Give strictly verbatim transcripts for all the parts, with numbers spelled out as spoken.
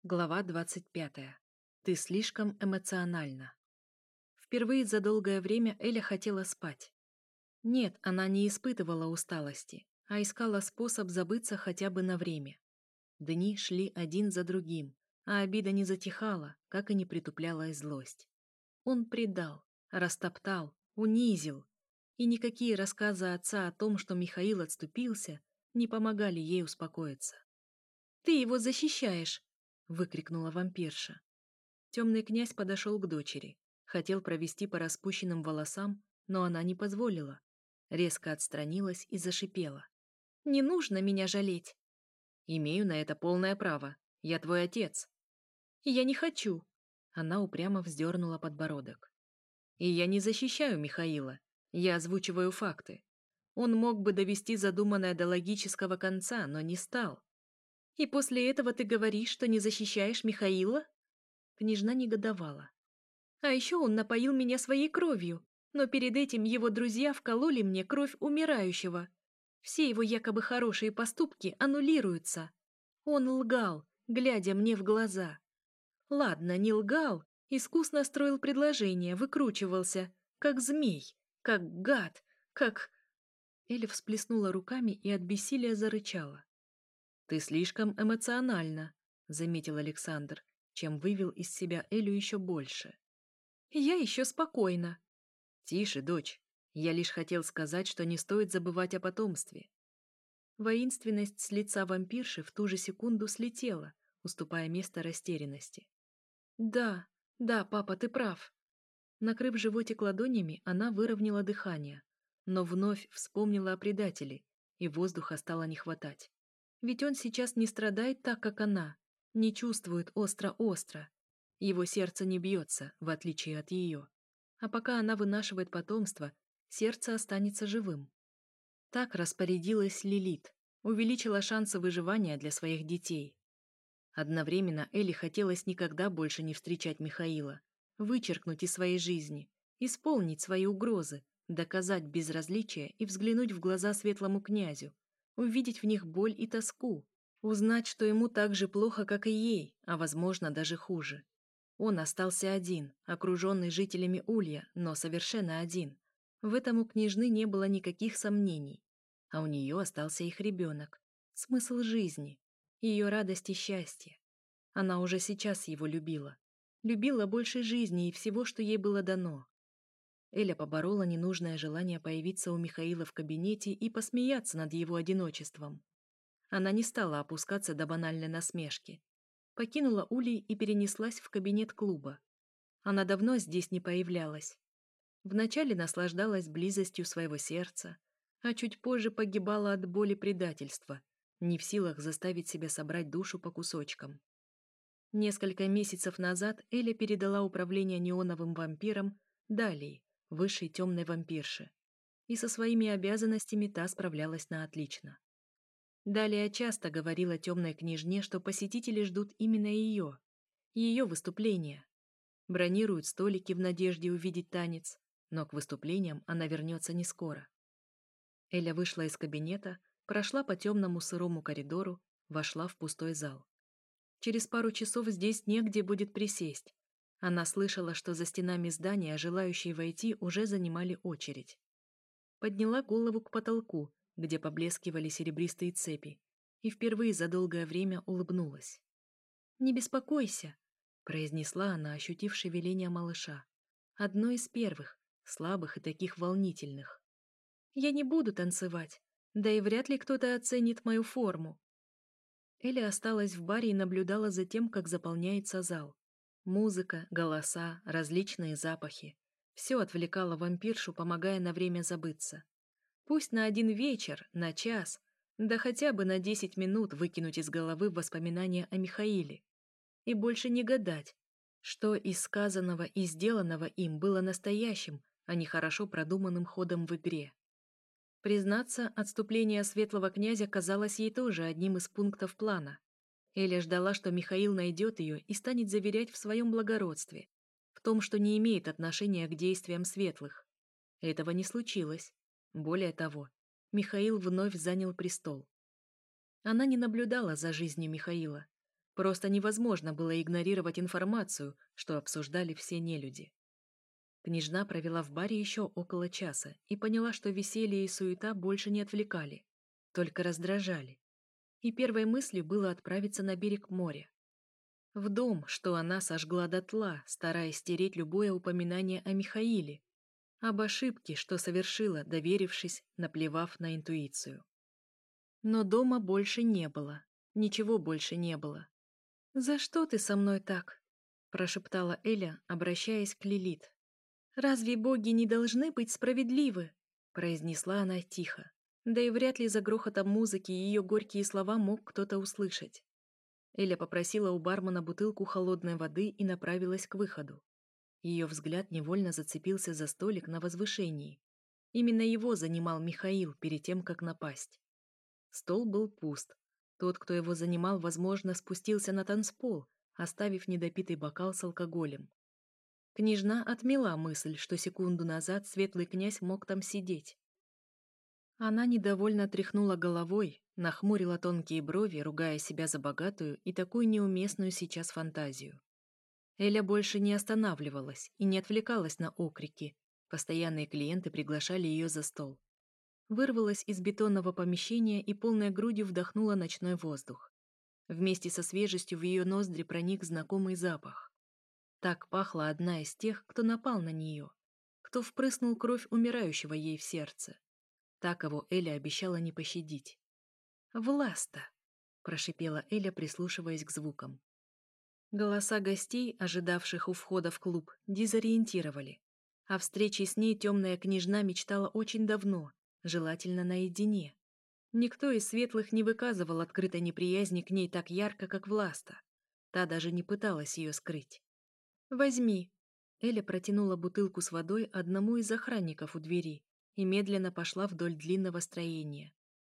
Глава двадцать пятая. Ты слишком эмоциональна. Впервые за долгое время Эля хотела спать. Нет, она не испытывала усталости, а искала способ забыться хотя бы на время. Дни шли один за другим, а обида не затихала, как и не притупляла злость. Он предал, растоптал, унизил. И никакие рассказы отца о том, что Михаил отступился, не помогали ей успокоиться. «Ты его защищаешь!» — выкрикнула вампирша. Темный князь подошел к дочери. Хотел провести по распущенным волосам, но она не позволила. Резко отстранилась и зашипела. «Не нужно меня жалеть!» «Имею на это полное право. Я твой отец». «Я не хочу!» Она упрямо вздернула подбородок. «И я не защищаю Михаила. Я озвучиваю факты. Он мог бы довести задуманное до логического конца, но не стал. И после этого ты говоришь, что не защищаешь Михаила?» Княжна негодовала. «А еще он напоил меня своей кровью, но перед этим его друзья вкололи мне кровь умирающего. Все его якобы хорошие поступки аннулируются. Он лгал, глядя мне в глаза. Ладно, не лгал, искусно строил предложения, выкручивался, как змей, как гад, как...» Эля всплеснула руками и от бессилия зарычала. «Ты слишком эмоциональна», — заметил Александр, чем вывел из себя Элю еще больше. «Я еще спокойна». «Тише, дочь. Я лишь хотел сказать, что не стоит забывать о потомстве». Воинственность с лица вампирши в ту же секунду слетела, уступая место растерянности. «Да, да, папа, ты прав». Накрыв животик ладонями, она выровняла дыхание, но вновь вспомнила о предателе, и воздуха стало не хватать. Ведь он сейчас не страдает так, как она, не чувствует остро-остро. Его сердце не бьется, в отличие от ее. А пока она вынашивает потомство, сердце останется живым. Так распорядилась Лилит, увеличила шансы выживания для своих детей. Одновременно Эле хотелось никогда больше не встречать Михаила, вычеркнуть из своей жизни, исполнить свои угрозы, доказать безразличие и взглянуть в глаза светлому князю, увидеть в них боль и тоску, узнать, что ему так же плохо, как и ей, а, возможно, даже хуже. Он остался один, окруженный жителями Улья, но совершенно один. В этом у княжны не было никаких сомнений. А у нее остался их ребенок. Смысл жизни. Ее радость и счастье. Она уже сейчас его любила. Любила больше жизни и всего, что ей было дано. Эля поборола ненужное желание появиться у Михаила в кабинете и посмеяться над его одиночеством. Она не стала опускаться до банальной насмешки. Покинула Улей и перенеслась в кабинет клуба. Она давно здесь не появлялась. Вначале наслаждалась близостью своего сердца, а чуть позже погибала от боли предательства, не в силах заставить себя собрать душу по кусочкам. Несколько месяцев назад Эля передала управление неоновым вампиром Далии, высшей темной вампирше, и со своими обязанностями та справлялась на отлично. Далия часто говорила темной княжне, что посетители ждут именно ее, ее выступления. Бронируют столики в надежде увидеть танец, но к выступлениям она вернется не скоро. Эля вышла из кабинета, прошла по темному сырому коридору, вошла в пустой зал. Через пару часов здесь негде будет присесть. Она слышала, что за стенами здания желающие войти уже занимали очередь. Подняла голову к потолку, где поблескивали серебристые цепи, и впервые за долгое время улыбнулась. «Не беспокойся», — произнесла она, ощутив шевеление малыша. Одно из первых, слабых и таких волнительных. «Я не буду танцевать, да и вряд ли кто-то оценит мою форму». Эля осталась в баре и наблюдала за тем, как заполняется зал. Музыка, голоса, различные запахи. Все отвлекало вампиршу, помогая на время забыться. Пусть на один вечер, на час, да хотя бы на десять минут выкинуть из головы воспоминания о Михаиле. И больше не гадать, что из сказанного и сделанного им было настоящим, а не хорошо продуманным ходом в игре. Признаться, отступление светлого князя казалось ей тоже одним из пунктов плана. Эля ждала, что Михаил найдет ее и станет заверять в своем благородстве, в том, что не имеет отношения к действиям светлых. Этого не случилось. Более того, Михаил вновь занял престол. Она не наблюдала за жизнью Михаила. Просто невозможно было игнорировать информацию, что обсуждали все нелюди. Княжна провела в баре еще около часа и поняла, что веселье и суета больше не отвлекали, только раздражали. И первой мыслью было отправиться на берег моря. В дом, что она сожгла дотла, стараясь стереть любое упоминание о Михаиле, об ошибке, что совершила, доверившись, наплевав на интуицию. Но дома больше не было, ничего больше не было. «За что ты со мной так?» – прошептала Эля, обращаясь к Лилит. «Разве боги не должны быть справедливы?» – произнесла она тихо. Да и вряд ли за грохотом музыки ее горькие слова мог кто-то услышать. Эля попросила у бармена бутылку холодной воды и направилась к выходу. Ее взгляд невольно зацепился за столик на возвышении. Именно его занимал Михаил перед тем, как напасть. Стол был пуст. Тот, кто его занимал, возможно, спустился на танцпол, оставив недопитый бокал с алкоголем. Княжна отмела мысль, что секунду назад светлый князь мог там сидеть. Она недовольно тряхнула головой, нахмурила тонкие брови, ругая себя за богатую и такую неуместную сейчас фантазию. Эля больше не останавливалась и не отвлекалась на окрики. Постоянные клиенты приглашали ее за стол. Вырвалась из бетонного помещения и полной грудью вдохнула ночной воздух. Вместе со свежестью в ее ноздри проник знакомый запах. Так пахла одна из тех, кто напал на нее, кто впрыснул кровь умирающего ей в сердце. Так его Эля обещала не пощадить. «Власта!» – прошипела Эля, прислушиваясь к звукам. Голоса гостей, ожидавших у входа в клуб, дезориентировали. О встрече с ней темная княжна мечтала очень давно, желательно наедине. Никто из светлых не выказывал открытой неприязни к ней так ярко, как Власта. Та даже не пыталась ее скрыть. «Возьми!» Эля протянула бутылку с водой одному из охранников у двери и медленно пошла вдоль длинного строения.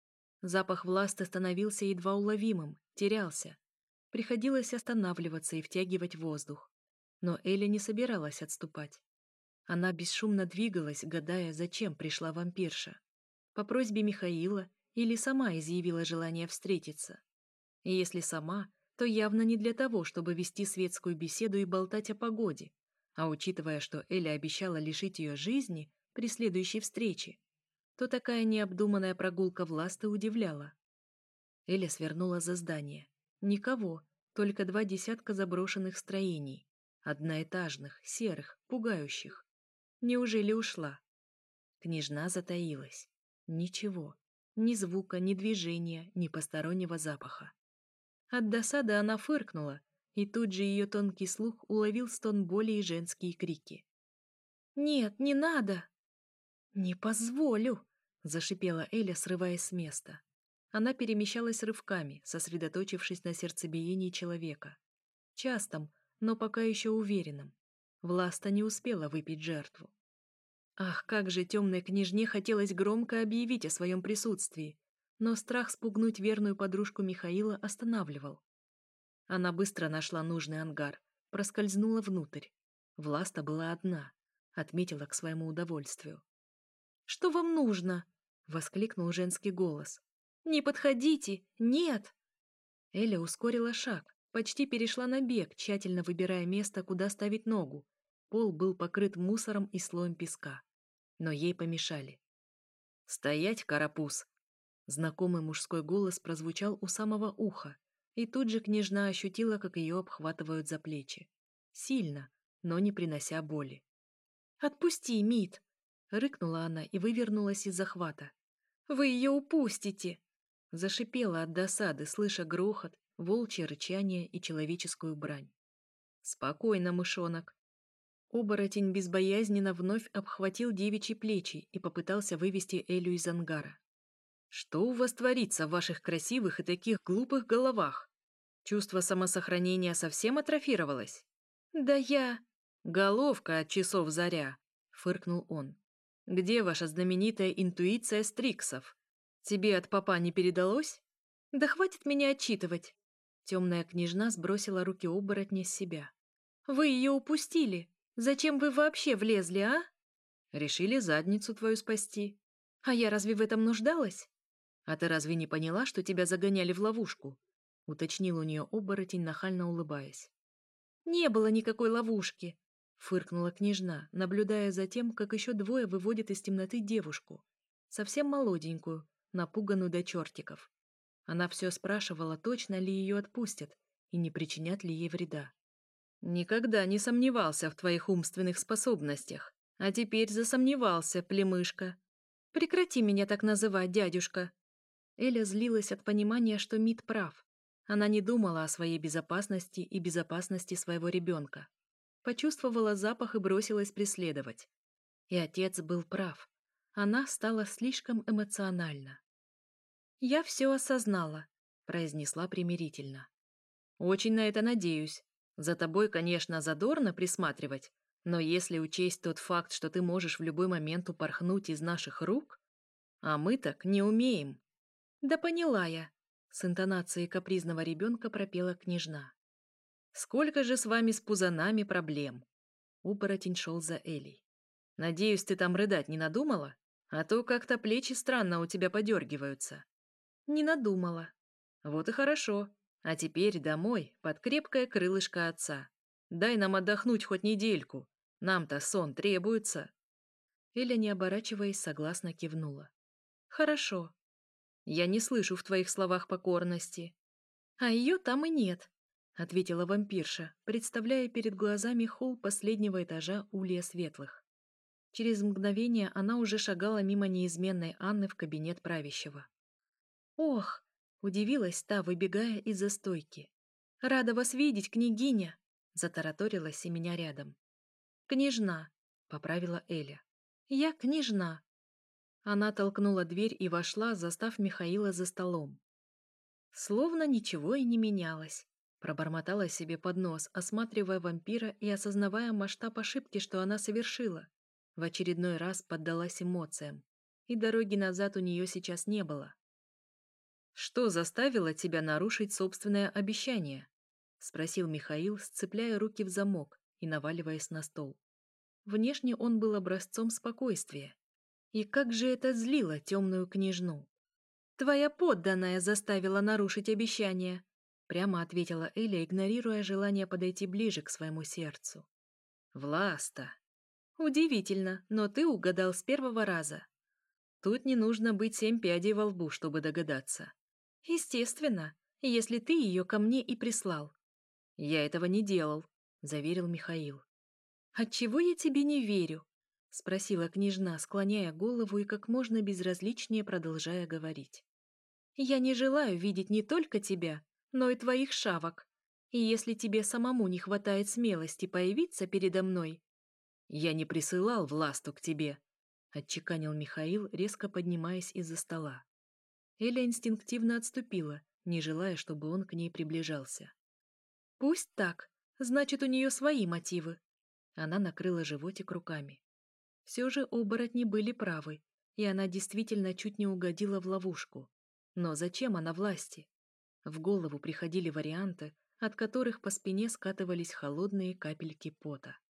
Запах Власты становился едва уловимым, терялся. Приходилось останавливаться и втягивать воздух. Но Эля не собиралась отступать. Она бесшумно двигалась, гадая, зачем пришла вампирша. По просьбе Михаила или сама изъявила желание встретиться. И если сама, то явно не для того, чтобы вести светскую беседу и болтать о погоде, а учитывая, что Эля обещала лишить ее жизни при следующей встрече, то такая необдуманная прогулка Власты удивляла. Эля свернула за здание. Никого, только два десятка заброшенных строений. Одноэтажных, серых, пугающих. Неужели ушла? Княжна затаилась. Ничего. Ни звука, ни движения, ни постороннего запаха. От досады она фыркнула, и тут же ее тонкий слух уловил стон боли и женские крики. «Нет, не надо!» «Не позволю!» — зашипела Эля, срываясь с места. Она перемещалась рывками, сосредоточившись на сердцебиении человека. Частом, но пока еще уверенном. Власта не успела выпить жертву. Ах, как же темной княжне хотелось громко объявить о своем присутствии, но страх спугнуть верную подружку Михаила останавливал. Она быстро нашла нужный ангар, проскользнула внутрь. Власта была одна, отметила к своему удовольствию. «Что вам нужно?» — воскликнул женский голос. «Не подходите! Нет!» Эля ускорила шаг, почти перешла на бег, тщательно выбирая место, куда ставить ногу. Пол был покрыт мусором и слоем песка. Но ей помешали. «Стоять, карапуз!» Знакомый мужской голос прозвучал у самого уха, и тут же княжна ощутила, как ее обхватывают за плечи. Сильно, но не принося боли. «Отпусти, Мит!» — рыкнула она и вывернулась из захвата. «Вы ее упустите!» Зашипела от досады, слыша грохот, волчье рычание и человеческую брань. «Спокойно, мышонок!» Оборотень безбоязненно вновь обхватил девичьи плечи и попытался вывести Элю из ангара. «Что у вас творится в ваших красивых и таких глупых головах? Чувство самосохранения совсем атрофировалось?» «Да я...» «Головка от часов заря!» — фыркнул он. «Где ваша знаменитая интуиция стриксов? Тебе от папа не передалось?» «Да хватит меня отчитывать!» Темная княжна сбросила руки оборотня с себя. «Вы ее упустили! Зачем вы вообще влезли, а?» «Решили задницу твою спасти». «А я разве в этом нуждалась?» «А ты разве не поняла, что тебя загоняли в ловушку? — уточнил у нее оборотень, нахально улыбаясь. «Не было никакой ловушки», — фыркнула княжна, наблюдая за тем, как еще двое выводят из темноты девушку, совсем молоденькую, напуганную до чертиков. Она все спрашивала, точно ли ее отпустят и не причинят ли ей вреда. «Никогда не сомневался в твоих умственных способностях, а теперь засомневался, племышка. Прекрати меня так называть, дядюшка». Эля злилась от понимания, что Мит прав. Она не думала о своей безопасности и безопасности своего ребенка. Почувствовала запах и бросилась преследовать. И отец был прав. Она стала слишком эмоциональна. «Я все осознала», — произнесла примирительно. «Очень на это надеюсь. За тобой, конечно, задорно присматривать, но если учесть тот факт, что ты можешь в любой момент упорхнуть из наших рук, а мы так не умеем». «Да поняла я», — с интонацией капризного ребенка пропела княжна. «Сколько же с вами с пузанами проблем?» Оборотень шел за Элей. «Надеюсь, ты там рыдать не надумала? А то как-то плечи странно у тебя подергиваются». «Не надумала». «Вот и хорошо. А теперь домой, под крепкое крылышко отца. Дай нам отдохнуть хоть недельку. Нам-то сон требуется». Эля, не оборачиваясь, согласно кивнула. «Хорошо». «Я не слышу в твоих словах покорности». «А ее там и нет», — ответила вампирша, представляя перед глазами холл последнего этажа Улья Светлых. Через мгновение она уже шагала мимо неизменной Анны в кабинет правящего. «Ох!» — удивилась та, выбегая из-за стойки. «Рада вас видеть, княгиня!» — затараторилась и меня рядом. «Княжна!» — поправила Эля. «Я княжна!» Она толкнула дверь и вошла, застав Михаила за столом. Словно ничего и не менялось. Пробормотала себе под нос, осматривая вампира и осознавая масштаб ошибки, что она совершила. В очередной раз поддалась эмоциям. И дороги назад у нее сейчас не было. «Что заставило тебя нарушить собственное обещание?» — спросил Михаил, сцепляя руки в замок и наваливаясь на стол. Внешне он был образцом спокойствия. И как же это злило темную княжну! «Твоя подданная заставила нарушить обещание», — прямо ответила Эля, игнорируя желание подойти ближе к своему сердцу. «Власта!» «Удивительно, но ты угадал с первого раза. Тут не нужно быть семь пядей во лбу, чтобы догадаться». «Естественно, если ты ее ко мне и прислал». «Я этого не делал», — заверил Михаил. «Отчего я тебе не верю?» — спросила княжна, склоняя голову и как можно безразличнее продолжая говорить. «Я не желаю видеть не только тебя, но и твоих шавок. И если тебе самому не хватает смелости появиться передо мной...» «Я не присылал власту к тебе», — отчеканил Михаил, резко поднимаясь из-за стола. Эля инстинктивно отступила, не желая, чтобы он к ней приближался. «Пусть так. Значит, у нее свои мотивы». Она накрыла животик руками. Все же оборотни были правы, и она действительно чуть не угодила в ловушку. Но зачем она власти? В голову приходили варианты, от которых по спине скатывались холодные капельки пота.